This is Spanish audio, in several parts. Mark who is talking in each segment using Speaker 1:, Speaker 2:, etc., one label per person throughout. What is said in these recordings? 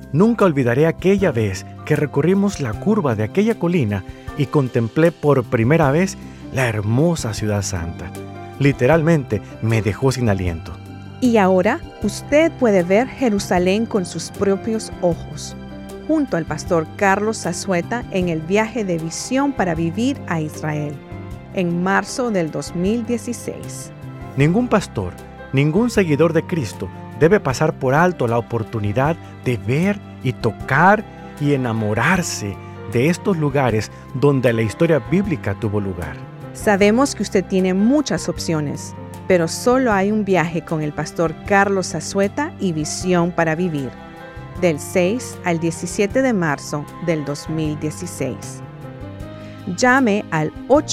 Speaker 1: Nunca olvidaré aquella vez que recorrimos la curva de aquella colina y contemplé por primera vez la hermosa ciudad santa. Literalmente me dejó sin aliento.
Speaker 2: Y ahora usted puede ver Jerusalén con sus propios ojos, junto al pastor Carlos Zazueta en el viaje de Visión para Vivir a Israel, en marzo del 2016.
Speaker 1: Ningún pastor, ningún seguidor de Cristo debe pasar por alto la oportunidad de ver y tocar y enamorarse de estos lugares donde la historia bíblica tuvo lugar.
Speaker 2: Sabemos que usted tiene muchas opciones, pero solo hay un viaje con el pastor Carlos Zazueta y Visión para Vivir, del 6 al 17 de marzo del 2016. Llame al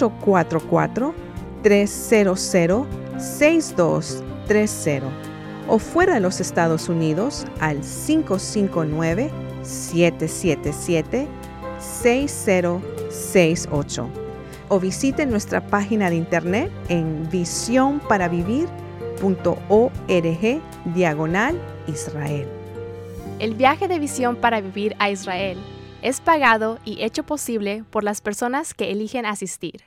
Speaker 2: 844-300-6230 o fuera de los Estados Unidos al 559-777-6068 o visite nuestra página de internet en visionparavivir.org/Israel.
Speaker 3: El viaje de Visión para Vivir a Israel es pagado y hecho posible por las personas que eligen asistir.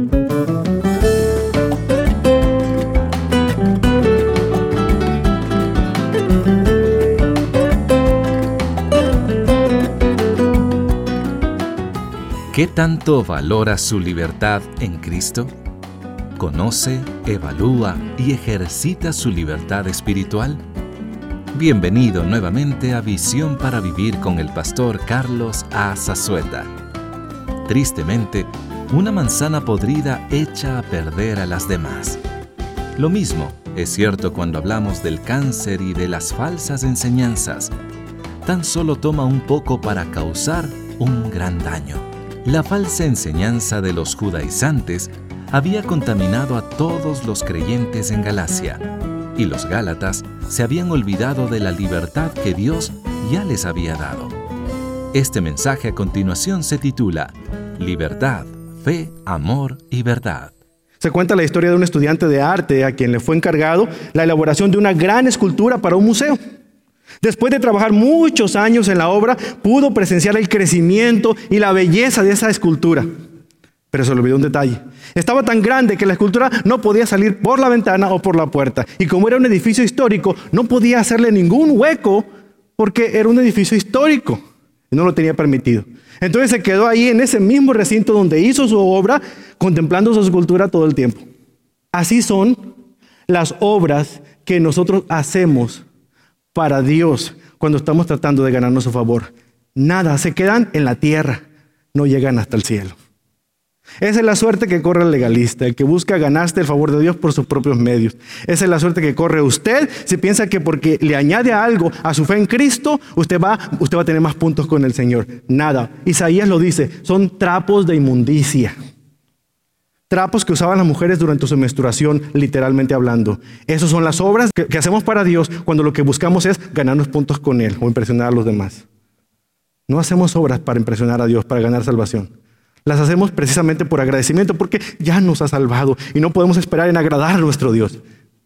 Speaker 4: ¿Qué tanto valora su libertad en Cristo? ¿Conoce, evalúa y ejercita su libertad espiritual? Bienvenido nuevamente a Visión para Vivir con el pastor Carlos A. Zazueta. Tristemente, una manzana podrida echa a perder a las demás. Lo mismo es cierto cuando hablamos del cáncer y de las falsas enseñanzas. Tan solo toma un poco para causar un gran daño. La falsa enseñanza de los judaizantes había contaminado a todos los creyentes en Galacia, y los gálatas se habían olvidado de la libertad que Dios ya les había dado. Este mensaje a continuación se titula Libertad, Fe, Amor y Verdad.
Speaker 5: Se cuenta la historia de un estudiante de arte a quien le fue encargado la elaboración de una gran escultura para un museo. Después de trabajar muchos años en la obra, pudo presenciar el crecimiento y la belleza de esa escultura. Pero se le olvidó un detalle. Estaba tan grande que la escultura no podía salir por la ventana o por la puerta. Y como era un edificio histórico, no podía hacerle ningún hueco porque era un edificio histórico y no lo tenía permitido. Entonces se quedó ahí en ese mismo recinto donde hizo su obra, contemplando su escultura todo el tiempo. Así son las obras que nosotros hacemos para Dios cuando estamos tratando de ganarnos su favor. Nada, se quedan en la tierra, no llegan hasta el cielo. Esa es la suerte que corre el legalista, el que busca ganarse el favor de Dios por sus propios medios. Esa es la suerte que corre usted si piensa que porque le añade algo a su fe en Cristo, usted va a tener más puntos con el Señor. Nada. Isaías lo dice, son trapos de inmundicia. Trapos que usaban las mujeres durante su menstruación, literalmente hablando. Esas son las obras que hacemos para Dios cuando lo que buscamos es ganarnos puntos con Él o impresionar a los demás. No hacemos obras para impresionar a Dios, para ganar salvación. Las hacemos precisamente por agradecimiento, porque ya nos ha salvado y no podemos esperar en agradar a nuestro Dios.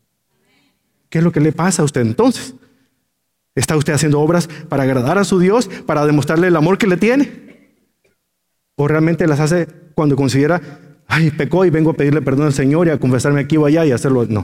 Speaker 5: ¿Qué es lo que le pasa a usted entonces? ¿Está usted haciendo obras para agradar a su Dios, para demostrarle el amor que le tiene? ¿O realmente las hace cuando considera, ay, pecó y vengo a pedirle perdón al Señor y a confesarme aquí o allá y hacerlo? No.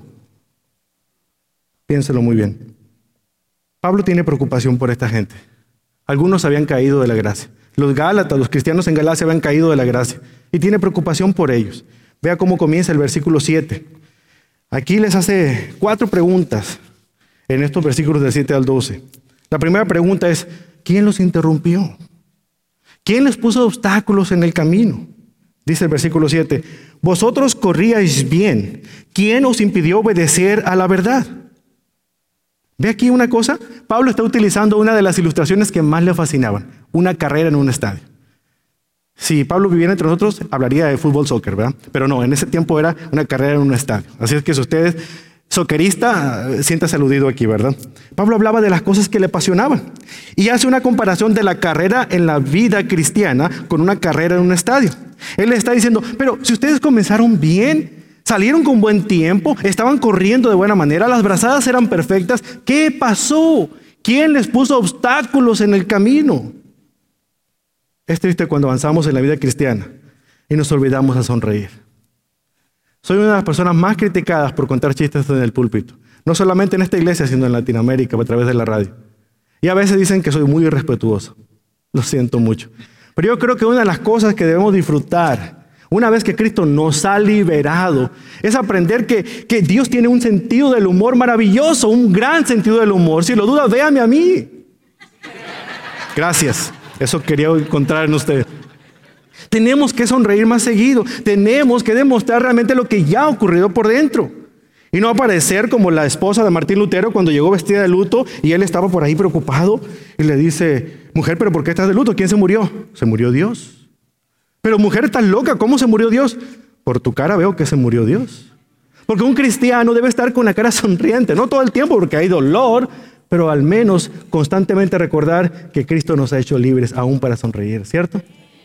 Speaker 5: Piénselo muy bien. Pablo tiene preocupación por esta gente. Algunos habían caído de la gracia. Los gálatas, los cristianos en Galacia habían caído de la gracia. Y tiene preocupación por ellos. Vea cómo comienza el versículo 7. Aquí les hace 4 preguntas en estos versículos del 7 al 12. La primera pregunta es, ¿quién los interrumpió? ¿Quién les puso obstáculos en el camino? Dice el versículo 7, vosotros corríais bien. ¿Quién os impidió obedecer a la verdad? ¿Ve aquí una cosa? Pablo está utilizando una de las ilustraciones que más le fascinaban, una carrera en un estadio. Si Pablo viviera entre nosotros, hablaría de fútbol, soccer, ¿verdad? Pero no, en ese tiempo era una carrera en un estadio. Así es que si usted es soccerista, siéntase aludido aquí, ¿verdad? Pablo hablaba de las cosas que le apasionaban y hace una comparación de la carrera en la vida cristiana con una carrera en un estadio. Él le está diciendo, pero si ustedes comenzaron bien, salieron con buen tiempo, estaban corriendo de buena manera, las brazadas eran perfectas, ¿qué pasó? ¿Quién les puso obstáculos en el camino? Es triste cuando avanzamos en la vida cristiana y nos olvidamos a sonreír. Soy una de las personas más criticadas por contar chistes en el púlpito. No solamente en esta iglesia, sino en Latinoamérica, a través de la radio. Y a veces dicen que soy muy irrespetuoso. Lo siento mucho. Pero yo creo que una de las cosas que debemos disfrutar, una vez que Cristo nos ha liberado, es aprender que Dios tiene un sentido del humor maravilloso, un gran sentido del humor. Si lo duda, véame a mí. Gracias. Eso quería encontrar en usted. Tenemos que sonreír más seguido. Tenemos que demostrar realmente lo que ya ha ocurrido por dentro. Y no aparecer como la esposa de Martín Lutero cuando llegó vestida de luto y él estaba por ahí preocupado y le dice, mujer, ¿pero por qué estás de luto? ¿Quién se murió? Se murió Dios. Pero mujer, estás loca, ¿cómo se murió Dios? Por tu cara veo que se murió Dios. Porque un cristiano debe estar con la cara sonriente, no todo el tiempo porque hay dolor, pero al menos constantemente recordar que Cristo nos ha hecho libres aún para sonreír, ¿cierto?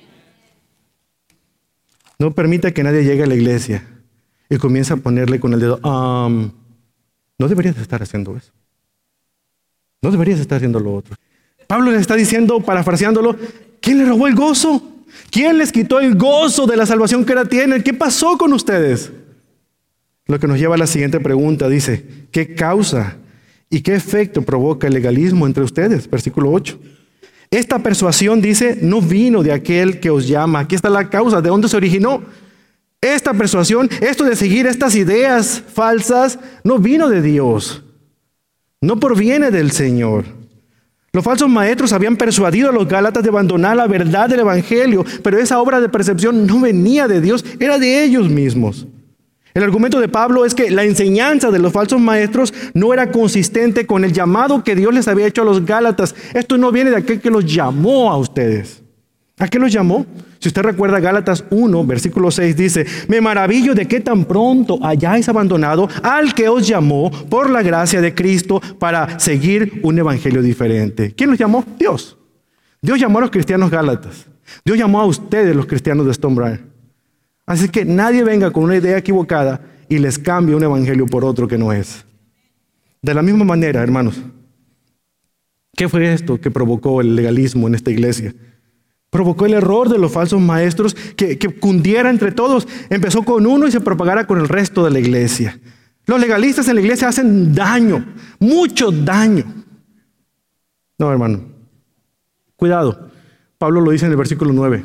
Speaker 5: No permita que nadie llegue a la iglesia y comience a ponerle con el dedo, no deberías estar haciendo eso. No deberías estar haciendo lo otro. Pablo le está diciendo, parafraseándolo, ¿quién le robó el gozo? ¿Quién les quitó el gozo de la salvación que ahora tienen? ¿Qué pasó con ustedes? Lo que nos lleva a la siguiente pregunta, dice, ¿qué causa y qué efecto provoca el legalismo entre ustedes? Versículo 8. Esta persuasión, dice, no vino de aquel que os llama. Aquí está la causa, ¿de dónde se originó? Esta persuasión, esto de seguir estas ideas falsas, no vino de Dios. No proviene del Señor. Los falsos maestros habían persuadido a los gálatas de abandonar la verdad del evangelio, pero esa obra de percepción no venía de Dios, era de ellos mismos. El argumento de Pablo es que la enseñanza de los falsos maestros no era consistente con el llamado que Dios les había hecho a los gálatas. Esto no viene de aquel que los llamó a ustedes. ¿A qué los llamó? Si usted recuerda Gálatas 1, versículo 6 dice, me maravillo de que tan pronto hayáis abandonado al que os llamó por la gracia de Cristo para seguir un evangelio diferente. ¿Quién los llamó? Dios. Dios llamó a los cristianos gálatas. Dios llamó a ustedes, los cristianos de Stonebriar. Así que nadie venga con una idea equivocada y les cambie un evangelio por otro que no es. De la misma manera, hermanos, ¿qué fue esto que provocó el legalismo en esta iglesia? Provocó el error de los falsos maestros que cundiera entre todos. Empezó con uno y se propagara con el resto de la iglesia. Los legalistas en la iglesia hacen daño, mucho daño. No, hermano. Cuidado. Pablo lo dice en el versículo 9.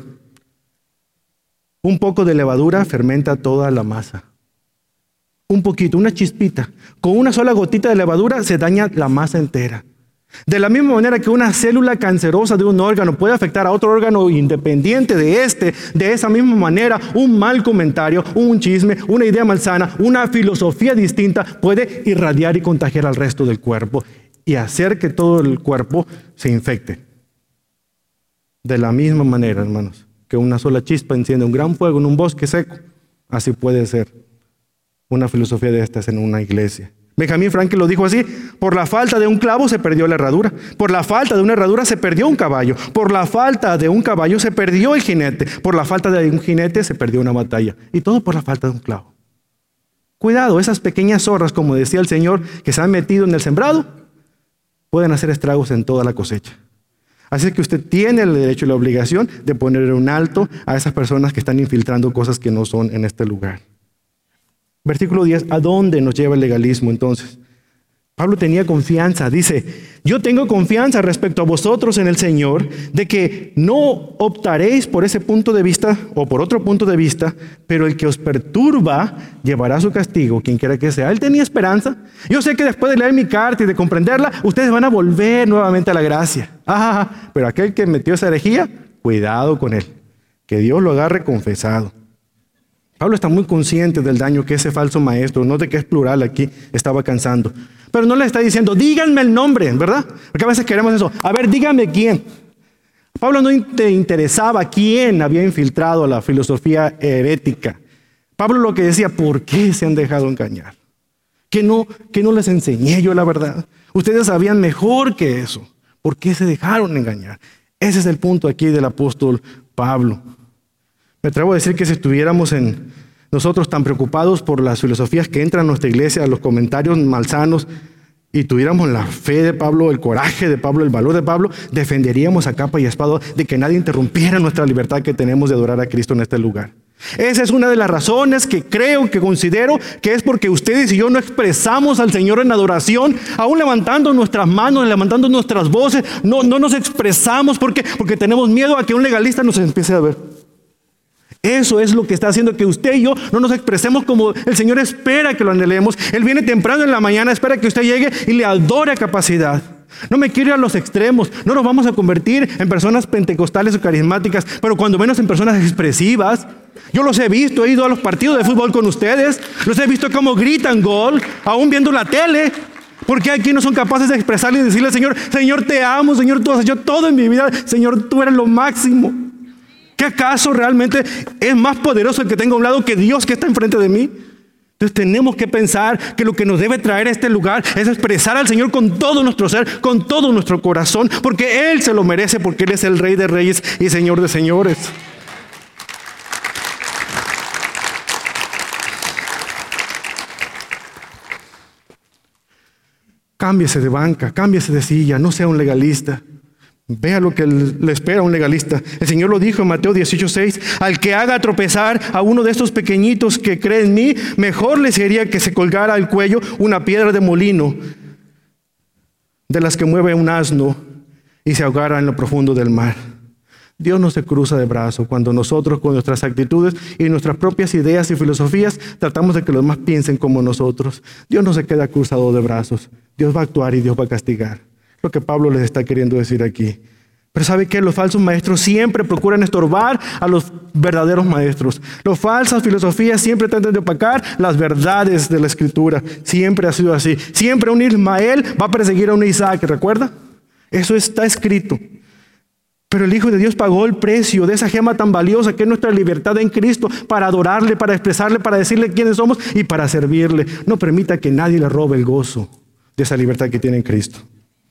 Speaker 5: Un poco de levadura fermenta toda la masa. Un poquito, una chispita. Con una sola gotita de levadura se daña la masa entera. De la misma manera que una célula cancerosa de un órgano puede afectar a otro órgano independiente de esa misma manera, un mal comentario, un chisme, una idea malsana, una filosofía distinta puede irradiar y contagiar al resto del cuerpo y hacer que todo el cuerpo se infecte. De la misma manera, hermanos, que una sola chispa enciende un gran fuego en un bosque seco, así puede ser una filosofía de estas en una iglesia. Benjamin Franklin lo dijo así, por la falta de un clavo se perdió la herradura, por la falta de una herradura se perdió un caballo, por la falta de un caballo se perdió el jinete, por la falta de un jinete se perdió una batalla, y todo por la falta de un clavo. Cuidado, esas pequeñas zorras, como decía el Señor, que se han metido en el sembrado, pueden hacer estragos en toda la cosecha. Así que usted tiene el derecho y la obligación de poner un alto a esas personas que están infiltrando cosas que no son en este lugar. Versículo 10, ¿a dónde nos lleva el legalismo entonces? Pablo tenía confianza, dice, yo tengo confianza respecto a vosotros en el Señor, de que no optaréis por ese punto de vista o por otro punto de vista, pero el que os perturba llevará su castigo, quien quiera que sea. Él tenía esperanza. Yo sé que después de leer mi carta y de comprenderla, ustedes van a volver nuevamente a la gracia. Pero aquel que metió esa herejía, cuidado con él, que Dios lo agarre confesado. Pablo está muy consciente del daño que ese falso maestro, no de que es plural aquí, estaba causando. Pero no le está diciendo, díganme el nombre, ¿verdad? Porque a veces queremos eso. A ver, díganme quién. Pablo no te interesaba quién había infiltrado la filosofía herética. Pablo lo que decía, ¿por qué se han dejado engañar? ¿Que no les enseñé yo la verdad? Ustedes sabían mejor que eso. ¿Por qué se dejaron engañar? Ese es el punto aquí del apóstol Pablo. Me atrevo a decir que si estuviéramos nosotros tan preocupados por las filosofías que entran a nuestra iglesia, los comentarios malsanos y tuviéramos la fe de Pablo, el coraje de Pablo, el valor de Pablo, defenderíamos a capa y espada de que nadie interrumpiera nuestra libertad que tenemos de adorar a Cristo en este lugar. Esa es una de las razones que considero que es porque ustedes y yo no expresamos al Señor en adoración, aún levantando nuestras manos, levantando nuestras voces, no nos expresamos porque tenemos miedo a que un legalista nos empiece a ver. Eso es lo que está haciendo que usted y yo no nos expresemos como el Señor espera que lo anhelemos. Él viene temprano en la mañana, espera que usted llegue y le adore a capacidad. No me quiero ir a los extremos. No nos vamos a convertir en personas pentecostales o carismáticas, pero cuando menos en personas expresivas. Yo los he visto, he ido a los partidos de fútbol con ustedes. Los he visto cómo gritan gol, aún viendo la tele. Porque aquí no son capaces de expresarle y decirle al Señor: Señor, te amo, Señor, tú has hecho todo en mi vida. Señor, tú eres lo máximo. ¿Qué acaso realmente es más poderoso el que tengo a un lado que Dios que está enfrente de mí? Entonces tenemos que pensar que lo que nos debe traer a este lugar es expresar al Señor con todo nuestro ser, con todo nuestro corazón, porque Él se lo merece, porque Él es el Rey de Reyes y Señor de Señores. Cámbiese de banca, cámbiese de silla, no sea un legalista. Vea lo que le espera a un legalista. El Señor lo dijo en Mateo 18:6: al que haga tropezar a uno de estos pequeñitos que cree en mí, mejor le sería que se colgara al cuello una piedra de molino, de las que mueve un asno, y se ahogara en lo profundo del mar. Dios no se cruza de brazos cuando nosotros, con nuestras actitudes y nuestras propias ideas y filosofías, tratamos de que los demás piensen como nosotros. Dios no se queda cruzado de brazos. Dios va a actuar y Dios va a castigar. Lo que Pablo les está queriendo decir aquí. Pero ¿sabe qué? Los falsos maestros siempre procuran estorbar a los verdaderos maestros. Las falsas filosofías siempre tratan de opacar las verdades de la Escritura. Siempre ha sido así. Siempre un Ismael va a perseguir a un Isaac, ¿recuerda? Eso está escrito. Pero el Hijo de Dios pagó el precio de esa gema tan valiosa que es nuestra libertad en Cristo, para adorarle, para expresarle, para decirle quiénes somos y para servirle. No permita que nadie le robe el gozo de esa libertad que tiene en Cristo.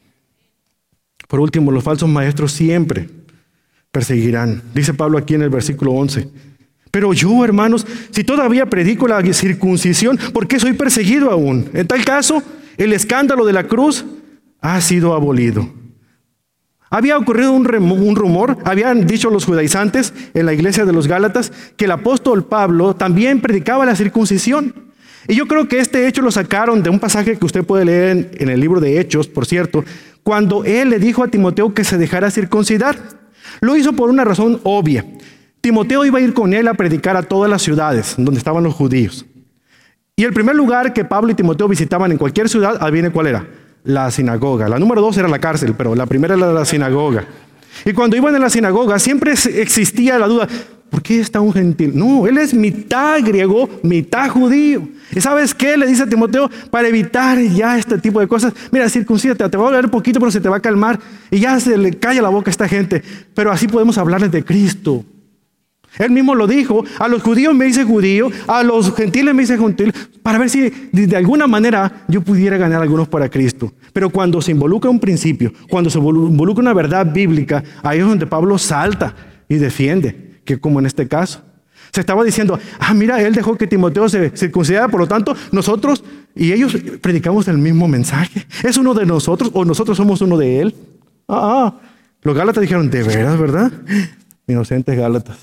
Speaker 5: Por último, los falsos maestros siempre perseguirán. Dice Pablo aquí en el versículo 11: pero yo, hermanos, si todavía predico la circuncisión, ¿por qué soy perseguido aún? En tal caso, el escándalo de la cruz ha sido abolido. Había ocurrido un rumor, habían dicho los judaizantes en la iglesia de los Gálatas que el apóstol Pablo también predicaba la circuncisión. Y yo creo que este hecho lo sacaron de un pasaje que usted puede leer en el libro de Hechos, por cierto, cuando él le dijo a Timoteo que se dejara circuncidar. Lo hizo por una razón obvia. Timoteo iba a ir con él a predicar a todas las ciudades donde estaban los judíos. Y el primer lugar que Pablo y Timoteo visitaban en cualquier ciudad, adivine cuál era: la sinagoga. La número 2 era la cárcel, pero la primera era la sinagoga. Y cuando iban a la sinagoga siempre existía la duda: ¿por qué está un gentil? No, él es mitad griego, mitad judío. ¿Y sabes qué? Le dice a Timoteo, para evitar ya este tipo de cosas: mira, circuncídate, te va a doler poquito, pero se te va a calmar. Y ya se le calla la boca a esta gente. Pero así podemos hablarles de Cristo. Él mismo lo dijo: a los judíos me dice judío, a los gentiles me dice gentil, para ver si de alguna manera yo pudiera ganar a algunos para Cristo. Pero cuando se involucra un principio, cuando se involucra una verdad bíblica, ahí es donde Pablo salta y defiende, que como en este caso. Se estaba diciendo: mira, él dejó que Timoteo se circuncidara, por lo tanto, nosotros y ellos predicamos el mismo mensaje. ¿Es uno de nosotros o nosotros somos uno de él? Los Gálatas dijeron: ¿de veras, verdad? Inocentes Gálatas.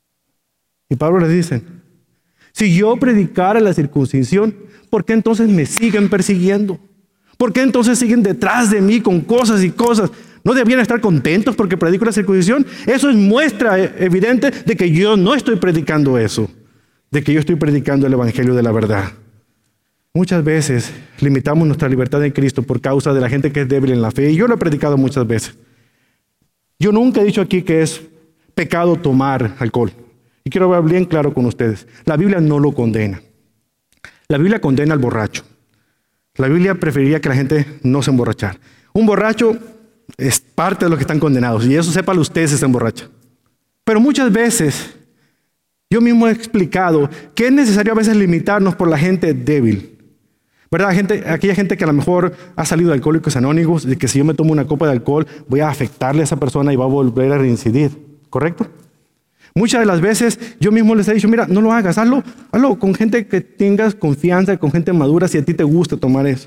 Speaker 5: Y Pablo les dice: si yo predicara la circuncisión, ¿por qué entonces me siguen persiguiendo? ¿Por qué entonces siguen detrás de mí con cosas y cosas? ¿No debían estar contentos porque predico la circuncisión? Eso es muestra evidente de que yo no estoy predicando eso, de que yo estoy predicando el evangelio de la verdad. Muchas veces limitamos nuestra libertad en Cristo por causa de la gente que es débil en la fe, y yo lo he predicado muchas veces. Yo nunca he dicho aquí que es pecado tomar alcohol. Y quiero hablar bien claro con ustedes. La Biblia no lo condena. La Biblia condena al borracho. La Biblia preferiría que la gente no se emborrachara. Un borracho es parte de los que están condenados. Y eso sépalo usted si se emborracha. Pero muchas veces yo mismo he explicado que es necesario a veces limitarnos por la gente débil. ¿Verdad? Aquella gente que a lo mejor ha salido de Alcohólicos Anónimos, de que si yo me tomo una copa de alcohol voy a afectarle a esa persona y va a volver a reincidir. ¿Correcto? Muchas de las veces yo mismo les he dicho: mira, no lo hagas, hazlo con gente que tengas confianza, con gente madura, si a ti te gusta tomar eso.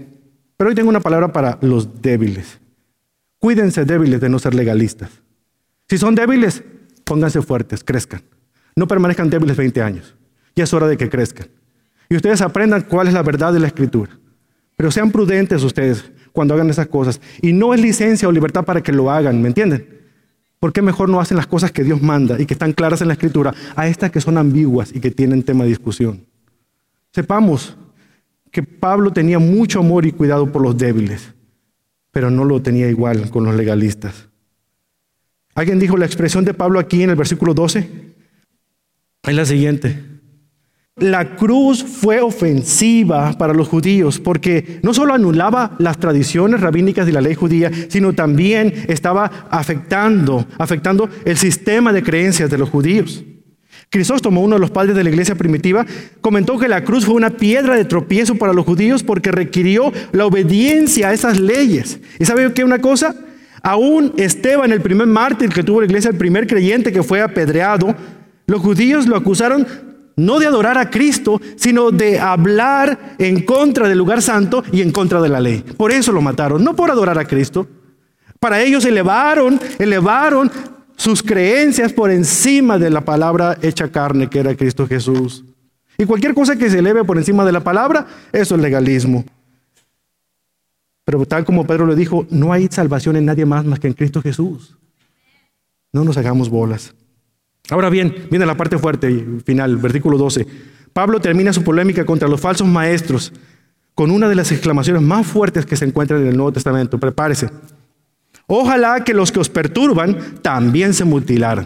Speaker 5: Pero hoy tengo una palabra para los débiles. Cuídense, débiles, de no ser legalistas. Si son débiles, pónganse fuertes, crezcan. No permanezcan débiles 20 años. Ya es hora de que crezcan. Y ustedes aprendan cuál es la verdad de la Escritura. Pero sean prudentes ustedes cuando hagan esas cosas. Y no es licencia o libertad para que lo hagan, ¿me entienden? ¿Por qué mejor no hacen las cosas que Dios manda y que están claras en la Escritura a estas que son ambiguas y que tienen tema de discusión? Sepamos que Pablo tenía mucho amor y cuidado por los débiles, pero no lo tenía igual con los legalistas. Alguien dijo la expresión de Pablo aquí en el versículo 12. Es la siguiente. La cruz fue ofensiva para los judíos porque no solo anulaba las tradiciones rabínicas de la ley judía, sino también estaba afectando el sistema de creencias de los judíos. Crisóstomo, uno de los padres de la iglesia primitiva, comentó que la cruz fue una piedra de tropiezo para los judíos porque requirió la obediencia a esas leyes. ¿Y sabe qué una cosa? Aún Esteban, el primer mártir que tuvo la iglesia, el primer creyente que fue apedreado, los judíos lo acusaron no de adorar a Cristo, sino de hablar en contra del lugar santo y en contra de la ley. Por eso lo mataron, no por adorar a Cristo. Para ellos elevaron sus creencias por encima de la palabra hecha carne que era Cristo Jesús. Y cualquier cosa que se eleve por encima de la palabra, eso es legalismo. Pero tal como Pedro le dijo, no hay salvación en nadie más que en Cristo Jesús. No nos hagamos bolas. Ahora bien, viene la parte fuerte y final, versículo 12. Pablo termina su polémica contra los falsos maestros con una de las exclamaciones más fuertes que se encuentran en el Nuevo Testamento. Prepárese. Ojalá que los que os perturban también se mutilaran.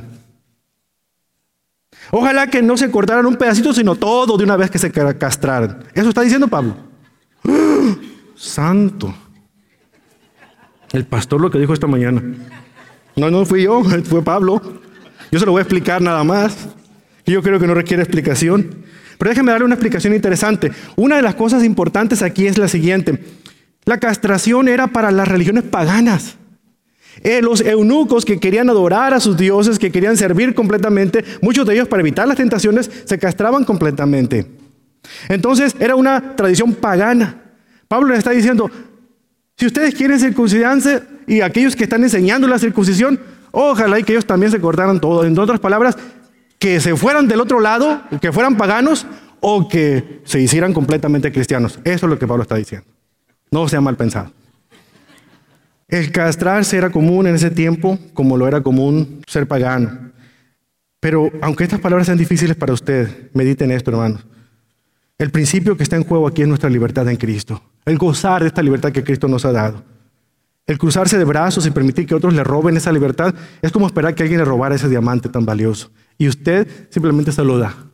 Speaker 5: Ojalá que no se cortaran un pedacito, sino todo de una vez que se castraran. Eso está diciendo Pablo. ¡Oh! Santo. El pastor lo que dijo esta mañana. No fui yo, fue Pablo. Yo se lo voy a explicar nada más. Yo creo que no requiere explicación. Pero déjeme darle una explicación interesante. Una de las cosas importantes aquí es la siguiente. La castración era para las religiones paganas. Los eunucos que querían adorar a sus dioses, que querían servir completamente, muchos de ellos para evitar las tentaciones, se castraban completamente. Entonces era una tradición pagana. Pablo le está diciendo, si ustedes quieren circuncidarse y aquellos que están enseñando la circuncisión, ojalá y que ellos también se cortaran todo. En otras palabras, que se fueran del otro lado, que fueran paganos o que se hicieran completamente cristianos. Eso es lo que Pablo está diciendo. No sea mal pensado. El castrarse era común en ese tiempo, como lo era común ser pagano. Pero aunque estas palabras sean difíciles para usted, mediten esto, hermanos. El principio que está en juego aquí es nuestra libertad en Cristo. El gozar de esta libertad que Cristo nos ha dado. El cruzarse de brazos y permitir que otros le roben esa libertad es como esperar que alguien le robara ese diamante tan valioso. Y usted simplemente se lo da.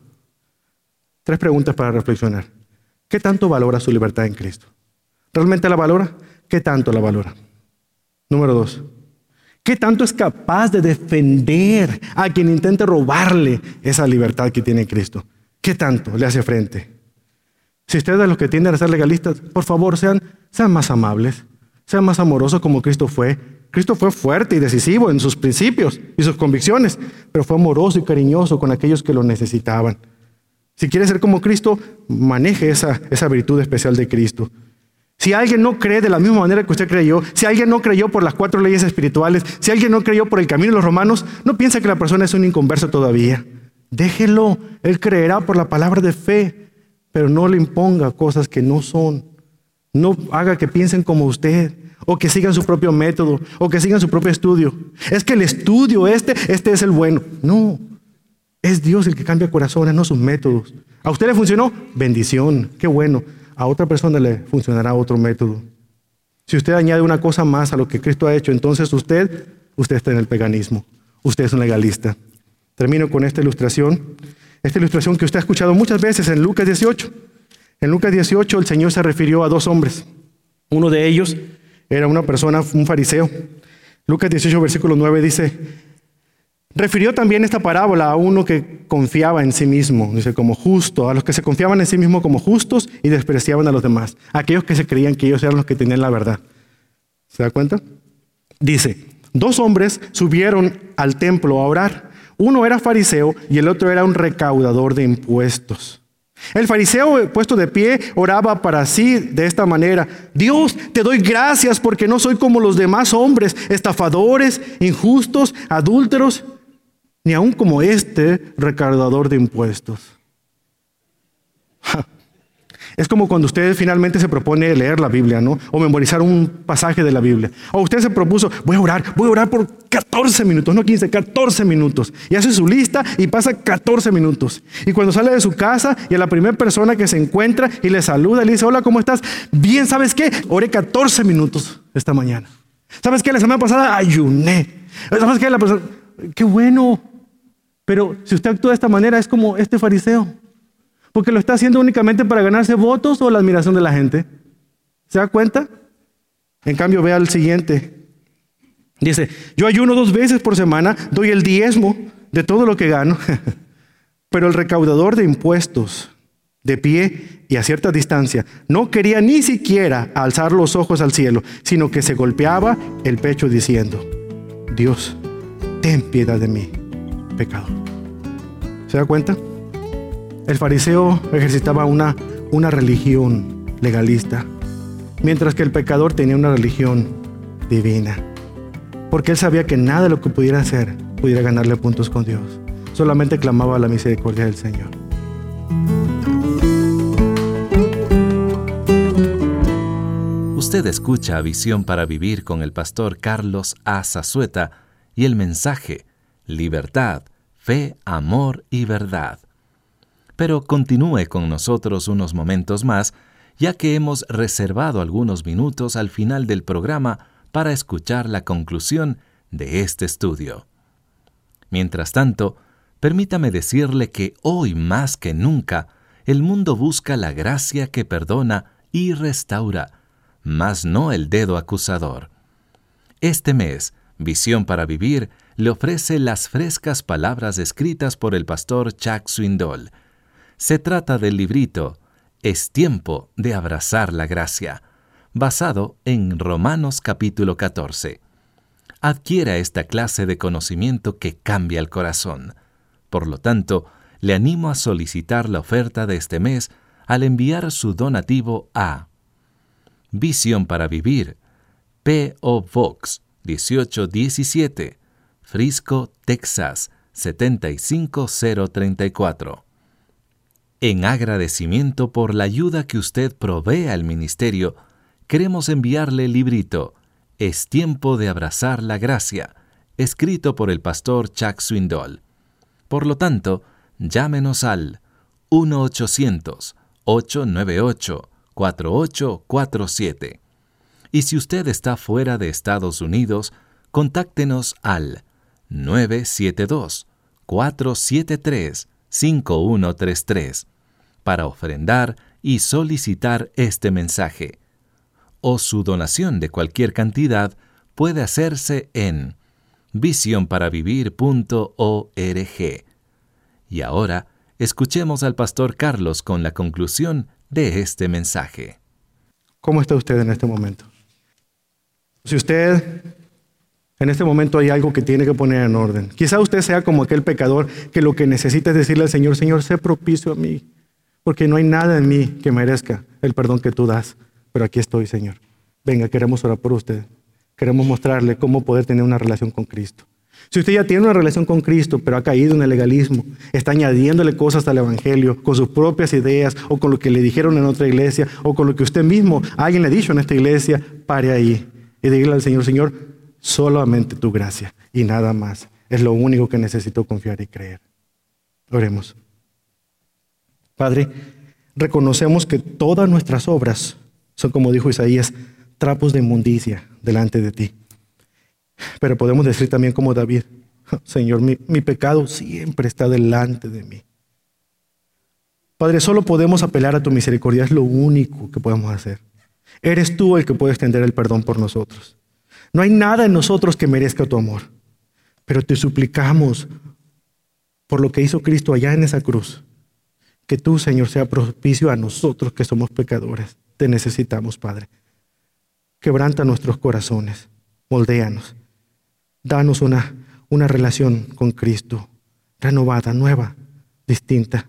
Speaker 5: 3 preguntas para reflexionar. ¿Qué tanto valora su libertad en Cristo? ¿Realmente la valora? ¿Qué tanto la valora? Número 2. ¿Qué tanto es capaz de defender a quien intente robarle esa libertad que tiene en Cristo? ¿Qué tanto le hace frente? Si ustedes de los que tienden a ser legalistas, por favor, sean más amables, sean más amorosos como Cristo fue. Cristo fue fuerte y decisivo en sus principios y sus convicciones, pero fue amoroso y cariñoso con aquellos que lo necesitaban. Si quiere ser como Cristo, maneje esa virtud especial de Cristo. Si alguien no cree de la misma manera que usted creyó, si alguien no creyó por las 4 leyes espirituales, si alguien no creyó por el camino de los romanos, no piense que la persona es un inconverso todavía. Déjelo, él creerá por la palabra de fe, pero no le imponga cosas que no son. No haga que piensen como usted, o que sigan su propio método, o que sigan su propio estudio. Es que el estudio este es el bueno. No, es Dios el que cambia corazones, no sus métodos. ¿A usted le funcionó? Bendición, qué bueno. A otra persona le funcionará otro método. Si usted añade una cosa más a lo que Cristo ha hecho, entonces usted está en el paganismo. Usted es un legalista. Termino con esta ilustración. Esta ilustración que usted ha escuchado muchas veces en Lucas 18. En Lucas 18 el Señor se refirió a 2 hombres. Uno de ellos era una persona, un fariseo. Lucas 18, versículo 9 dice, refirió también esta parábola a uno que confiaba en sí mismo, dice, como justo, a los que se confiaban en sí mismo como justos y despreciaban a los demás, aquellos que se creían que ellos eran los que tenían la verdad. ¿Se da cuenta? Dice, 2 hombres subieron al templo a orar. Uno era fariseo y el otro era un recaudador de impuestos. El fariseo, puesto de pie, oraba para sí de esta manera: Dios, te doy gracias porque no soy como los demás hombres, estafadores, injustos, adúlteros, ni aun como este recaudador de impuestos. Es como cuando usted finalmente se propone leer la Biblia, ¿no? O memorizar un pasaje de la Biblia. O usted se propuso: voy a orar por 14 minutos, no 15, 14 minutos. Y hace su lista y pasa 14 minutos. Y cuando sale de su casa y a la primera persona que se encuentra y le saluda, le dice: hola, ¿cómo estás? Bien, ¿sabes qué? Oré 14 minutos esta mañana. ¿Sabes qué? La semana pasada ayuné. ¿Sabes qué? Qué bueno. Pero si usted actúa de esta manera, es como este fariseo. Porque lo está haciendo únicamente para ganarse votos o la admiración de la gente. ¿Se da cuenta? En cambio, vea el siguiente. Dice: yo ayuno 2 veces por semana, doy el diezmo de todo lo que gano. Pero el recaudador de impuestos, de pie y a cierta distancia, no quería ni siquiera alzar los ojos al cielo, sino que se golpeaba el pecho diciendo: Dios, ten piedad de mí, pecador. ¿Se da cuenta? El fariseo ejercitaba una religión legalista, mientras que el pecador tenía una religión divina. Porque él sabía que nada de lo que pudiera hacer pudiera ganarle puntos con Dios. Solamente clamaba la misericordia del Señor.
Speaker 4: Usted escucha Visión para Vivir con el pastor Carlos A. Zazueta y el mensaje: libertad, fe, amor y verdad. Pero continúe con nosotros unos momentos más, ya que hemos reservado algunos minutos al final del programa para escuchar la conclusión de este estudio. Mientras tanto, permítame decirle que hoy más que nunca, el mundo busca la gracia que perdona y restaura, mas no el dedo acusador. Este mes, Visión para Vivir le ofrece las frescas palabras escritas por el pastor Chuck Swindoll. Se trata del librito Es tiempo de abrazar la gracia, basado en Romanos capítulo 14. Adquiera esta clase de conocimiento que cambia el corazón. Por lo tanto, le animo a solicitar la oferta de este mes al enviar su donativo a Visión para Vivir, P.O. Box 1817, Frisco, Texas 75034. En agradecimiento por la ayuda que usted provee al ministerio, queremos enviarle el librito Es tiempo de abrazar la gracia, escrito por el pastor Chuck Swindoll. Por lo tanto, llámenos al 1-800-898-4847. Y si usted está fuera de Estados Unidos, contáctenos al 972-473-5133 para ofrendar y solicitar este mensaje. O su donación de cualquier cantidad puede hacerse en visionparavivir.org. Y ahora, escuchemos al pastor Carlos con la conclusión de este mensaje.
Speaker 5: ¿Cómo está usted en este momento? Si usted en este momento hay algo que tiene que poner en orden, quizá usted sea como aquel pecador que lo que necesita es decirle al Señor: Señor, sé propicio a mí, porque no hay nada en mí que merezca el perdón que tú das. Pero aquí estoy, Señor. Venga, queremos orar por usted. Queremos mostrarle cómo poder tener una relación con Cristo. Si usted ya tiene una relación con Cristo, pero ha caído en el legalismo, está añadiéndole cosas al Evangelio con sus propias ideas, o con lo que le dijeron en otra iglesia, o con lo que usted mismo, alguien le ha dicho en esta iglesia, pare ahí y dígale al Señor: Señor, solamente tu gracia y nada más. Es lo único que necesito confiar y creer. Oremos. Padre, reconocemos que todas nuestras obras son, como dijo Isaías, trapos de inmundicia delante de ti. Pero podemos decir también como David: Señor, mi pecado siempre está delante de mí. Padre, solo podemos apelar a tu misericordia, es lo único que podemos hacer. Eres tú el que puede extender el perdón por nosotros. No hay nada en nosotros que merezca tu amor, pero te suplicamos por lo que hizo Cristo allá en esa cruz, que tú, Señor, sea propicio a nosotros que somos pecadores. Te necesitamos, Padre. Quebranta nuestros corazones, moldéanos. Danos una relación con Cristo renovada, nueva, distinta.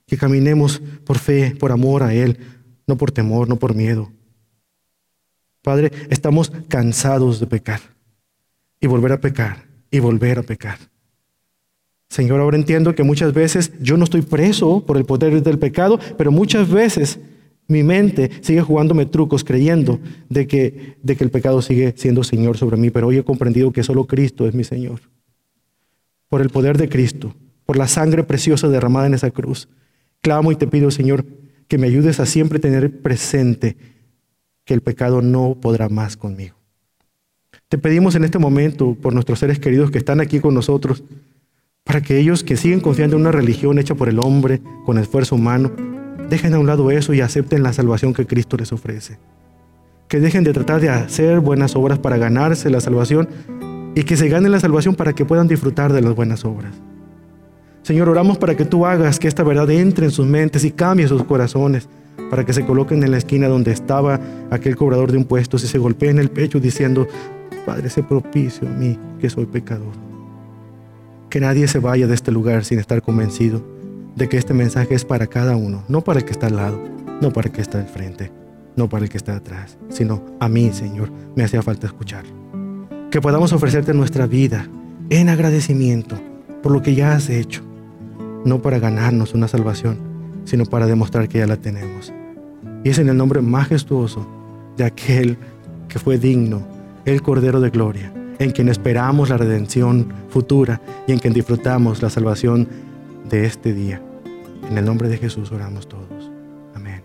Speaker 5: que caminemos por fe, por amor a Él, no por temor, no por miedo. Padre, estamos cansados de pecar y volver a pecar y volver a pecar. Señor, ahora entiendo que muchas veces yo no estoy preso por el poder del pecado, pero muchas veces mi mente sigue jugándome trucos creyendo de que el pecado sigue siendo Señor sobre mí, pero hoy he comprendido que solo Cristo es mi Señor. Por el poder de Cristo, por la sangre preciosa derramada en esa cruz, clamo y te pido, Señor, que me ayudes a siempre tener presente que el pecado no podrá más conmigo. Te pedimos en este momento por nuestros seres queridos que están aquí con nosotros, para que ellos que siguen confiando en una religión hecha por el hombre, con esfuerzo humano, dejen a un lado eso y acepten la salvación que Cristo les ofrece. Que dejen de tratar de hacer buenas obras para ganarse la salvación y que se ganen la salvación para que puedan disfrutar de las buenas obras. Señor, oramos para que tú hagas que esta verdad entre en sus mentes y cambie sus corazones, para que se coloquen en la esquina donde estaba aquel cobrador de impuestos y se golpeen el pecho diciendo: Padre, sé propicio a mí, que soy pecador. Que nadie se vaya de este lugar sin estar convencido de que este mensaje es para cada uno, no para el que está al lado, no para el que está al frente, no para el que está atrás, sino a mí, Señor, me hacía falta escucharlo. Que podamos ofrecerte nuestra vida en agradecimiento por lo que ya has hecho, no para ganarnos una salvación, sino para demostrar que ya la tenemos. Y es en el nombre majestuoso de aquel que fue digno, el Cordero de Gloria, en quien esperamos la redención futura y en quien disfrutamos la salvación de este día. En el nombre de Jesús oramos todos. Amén.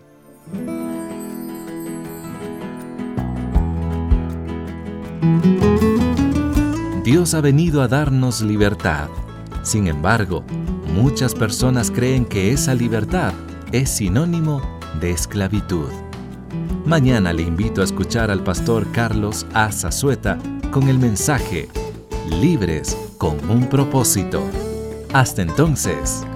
Speaker 4: Dios ha venido a darnos libertad. Sin embargo, muchas personas creen que esa libertad es sinónimo de esclavitud. Mañana le invito a escuchar al pastor Carlos A. Zazueta con el mensaje Libres con un propósito. Hasta entonces.